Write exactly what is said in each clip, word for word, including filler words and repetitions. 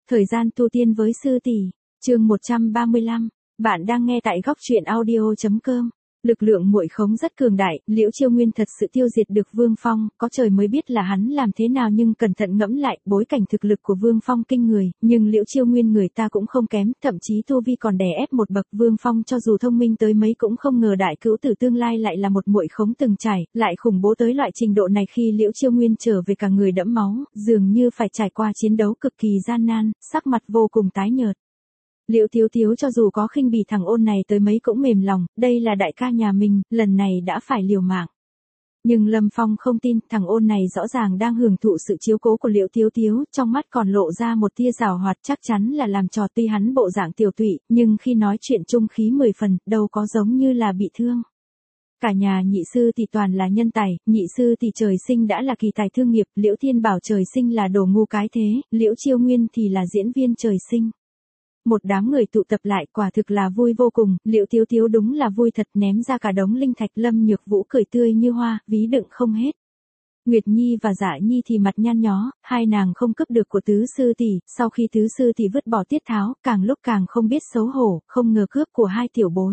Thời gian tu tiên với sư tỷ, chương một trăm ba mươi lăm, bạn đang nghe tại góc truyện audio chấm com. Lực lượng muội khống rất cường đại, Liễu Chiêu Nguyên thật sự tiêu diệt được Vương Phong, có trời mới biết là hắn làm thế nào, nhưng cẩn thận ngẫm lại, bối cảnh thực lực của Vương Phong kinh người, nhưng Liễu Chiêu Nguyên người ta cũng không kém, thậm chí tu vi còn đè ép một bậc. Vương Phong cho dù thông minh tới mấy cũng không ngờ đại cữu tử tương lai lại là một muội khống từng trải, lại khủng bố tới loại trình độ này. Khi Liễu Chiêu Nguyên trở về cả người đẫm máu, dường như phải trải qua chiến đấu cực kỳ gian nan, sắc mặt vô cùng tái nhợt. Liễu Tiếu Tiếu cho dù có khinh bỉ thằng ôn này tới mấy cũng mềm lòng, đây là đại ca nhà mình, lần này đã phải liều mạng. Nhưng Lâm Phong không tin, thằng ôn này rõ ràng đang hưởng thụ sự chiếu cố của Liễu Tiếu Tiếu, trong mắt còn lộ ra một tia giảo hoạt, chắc chắn là làm trò. Tuy hắn bộ dạng tiểu tụy, nhưng khi nói chuyện trung khí mười phần, đâu có giống như là bị thương. Cả nhà nhị sư thì toàn là nhân tài, nhị sư thì trời sinh đã là kỳ tài thương nghiệp, Liễu Thiên Bảo trời sinh là đồ ngu cái thế, Liễu Chiêu Nguyên thì là diễn viên trời sinh. Một đám người tụ tập lại quả thực là vui vô cùng, Liễu Tiếu Tiếu đúng là vui thật, ném ra cả đống linh thạch. Lâm Nhược Vũ cười tươi như hoa, ví đựng không hết. Nguyệt Nhi và Dạ Nhi thì mặt nhăn nhó, hai nàng không cướp được của tứ sư tỷ, sau khi tứ sư tỷ vứt bỏ tiết tháo, càng lúc càng không biết xấu hổ, không ngờ cướp của hai tiểu bối.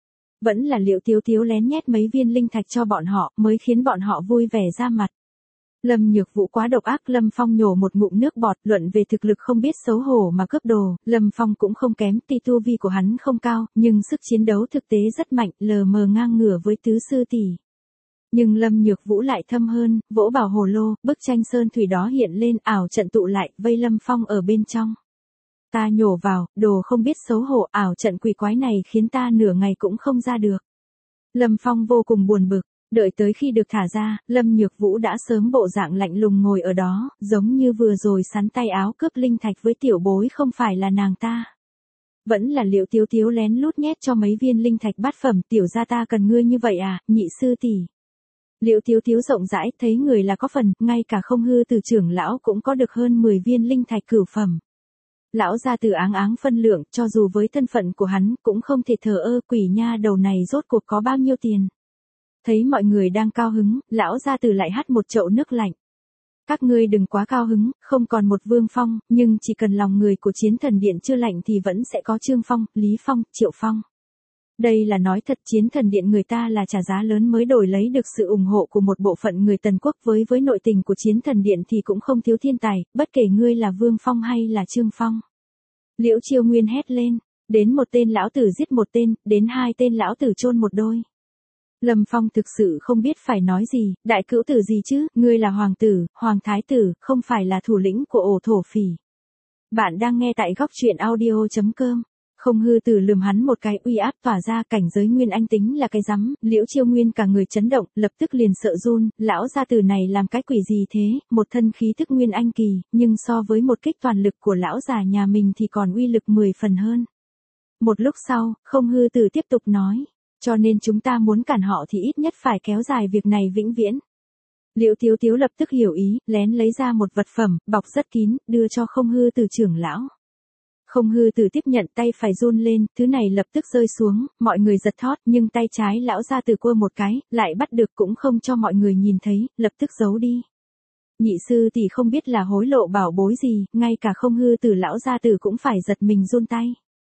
Vẫn là Liễu Tiếu Tiếu lén nhét mấy viên linh thạch cho bọn họ, mới khiến bọn họ vui vẻ ra mặt. Lâm Nhược Vũ quá độc ác, Lâm Phong nhổ một ngụm nước bọt, luận về thực lực không biết xấu hổ mà cướp đồ, Lâm Phong cũng không kém, tuy tu vi của hắn không cao, nhưng sức chiến đấu thực tế rất mạnh, lờ mờ ngang ngửa với tứ sư tỷ. Nhưng Lâm Nhược Vũ lại thâm hơn, vỗ vào hồ lô, bức tranh sơn thủy đó hiện lên, ảo trận tụ lại, vây Lâm Phong ở bên trong. Ta nhổ vào, đồ không biết xấu hổ, ảo trận quỷ quái này khiến ta nửa ngày cũng không ra được. Lâm Phong vô cùng buồn bực. Đợi tới khi được thả ra, Lâm Nhược Vũ đã sớm bộ dạng lạnh lùng ngồi ở đó, giống như vừa rồi sắn tay áo cướp linh thạch với tiểu bối không phải là nàng ta. Vẫn là Liễu Tiếu Tiếu lén lút nhét cho mấy viên linh thạch bát phẩm, tiểu gia ta cần ngươi như vậy à, nhị sư tỷ. Liễu Tiếu Tiếu rộng rãi, thấy người là có phần, ngay cả Không Hư Từ trưởng lão cũng có được hơn mười viên linh thạch cửu phẩm. Lão gia tử áng áng phân lượng, cho dù với thân phận của hắn, cũng không thể thờ ơ. Quỷ nha đầu này rốt cuộc có bao nhiêu tiền. Thấy mọi người đang cao hứng, lão gia tử lại hắt một chậu nước lạnh. Các ngươi đừng quá cao hứng, không còn một Vương Phong, nhưng chỉ cần lòng người của Chiến Thần Điện chưa lạnh thì vẫn sẽ có Trương Phong, Lý Phong, Triệu Phong. Đây là nói thật, Chiến Thần Điện người ta là trả giá lớn mới đổi lấy được sự ủng hộ của một bộ phận người Tần Quốc, với với nội tình của Chiến Thần Điện thì cũng không thiếu thiên tài, bất kể ngươi là Vương Phong hay là Trương Phong. Liễu Chiêu Nguyên hét lên, đến một tên lão tử giết một tên, đến hai tên lão tử chôn một đôi. Lâm Phong thực sự không biết phải nói gì, đại cữu tử gì chứ, ngươi là hoàng tử, hoàng thái tử, không phải là thủ lĩnh của ổ thổ phỉ. Bạn đang nghe tại góc truyện audio chấm com. Không Hư Tử lườm hắn một cái, uy áp tỏa ra, cảnh giới Nguyên Anh tính là cái rắm. Liễu Chiêu Nguyên cả người chấn động, lập tức liền sợ run, lão gia tử này làm cái quỷ gì thế, một thân khí thức Nguyên Anh kỳ, nhưng so với một kích toàn lực của lão già nhà mình thì còn uy lực mười phần hơn. Một lúc sau, Không Hư Tử tiếp tục nói. Cho nên chúng ta muốn cản họ thì ít nhất phải kéo dài việc này vĩnh viễn. Liễu Tiếu Tiếu lập tức hiểu ý, lén lấy ra một vật phẩm, bọc rất kín, đưa cho Không Hư Tử trưởng lão. Không Hư Tử tiếp nhận, tay phải run lên, thứ này lập tức rơi xuống, mọi người giật thót, nhưng tay trái lão gia tử quơ một cái, lại bắt được, cũng không cho mọi người nhìn thấy, lập tức giấu đi. Nhị sư thì không biết là hối lộ bảo bối gì, ngay cả Không Hư Tử lão gia tử cũng phải giật mình run tay.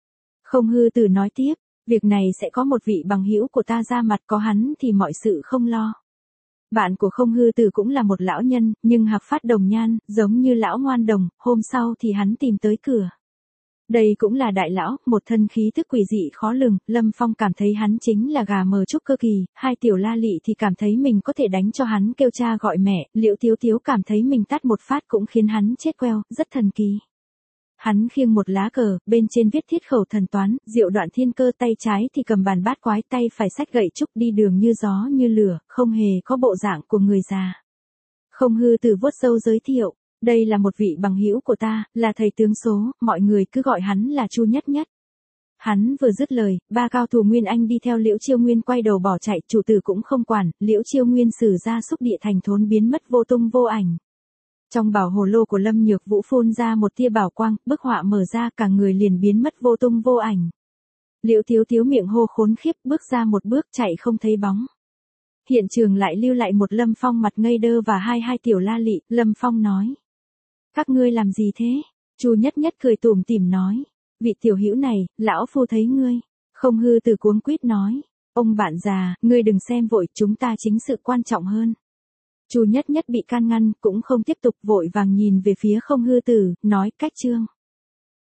Không Hư Tử nói tiếp. Việc này sẽ có một vị bằng hữu của ta ra mặt, có hắn thì mọi sự không lo. Bạn của Không Hư Tử cũng là một lão nhân, nhưng hạc phát đồng nhan, giống như lão ngoan đồng, hôm sau thì hắn tìm tới cửa. Đây cũng là đại lão, một thân khí thức quỷ dị khó lường, Lâm Phong cảm thấy hắn chính là gà mờ trúc cơ kỳ, hai tiểu la lị thì cảm thấy mình có thể đánh cho hắn kêu cha gọi mẹ, Liễu Tiếu Tiếu cảm thấy mình tát một phát cũng khiến hắn chết queo, rất thần kỳ. Hắn khiêng một lá cờ, bên trên viết thiết khẩu thần toán, diệu đoạn thiên cơ, tay trái thì cầm bàn bát quái, tay phải xách gậy trúc, đi đường như gió như lửa, không hề có bộ dạng của người già. Không Hư Tử vuốt râu giới thiệu, đây là một vị bằng hữu của ta, là thầy tướng số, mọi người cứ gọi hắn là Chu Nhất Nhất. Hắn vừa dứt lời, ba cao thủ Nguyên Anh đi theo Liễu Chiêu Nguyên quay đầu bỏ chạy, chủ tử cũng không quản, Liễu Chiêu Nguyên sử ra xúc địa thành thốn biến mất vô tung vô ảnh. Trong bảo hồ lô của Lâm Nhược Vũ phun ra một tia bảo quang, bức họa mở ra, cả người liền biến mất vô tung vô ảnh. Liễu Tiếu Tiếu miệng hô khốn khiếp, bước ra một bước chạy không thấy bóng. Hiện trường lại lưu lại một Lâm Phong mặt ngây đơ và hai hai tiểu la lị, Lâm Phong nói. Các ngươi làm gì thế? Chu Nhất Nhất cười tủm tỉm nói, vị tiểu hữu này, lão phu thấy ngươi. Không Hư Từ cuống quýt nói, ông bạn già, ngươi đừng xem vội, chúng ta chính sự quan trọng hơn. Chu Nhất Nhất bị can ngăn, cũng không tiếp tục, vội vàng nhìn về phía Không Hư Từ, nói, cách trương.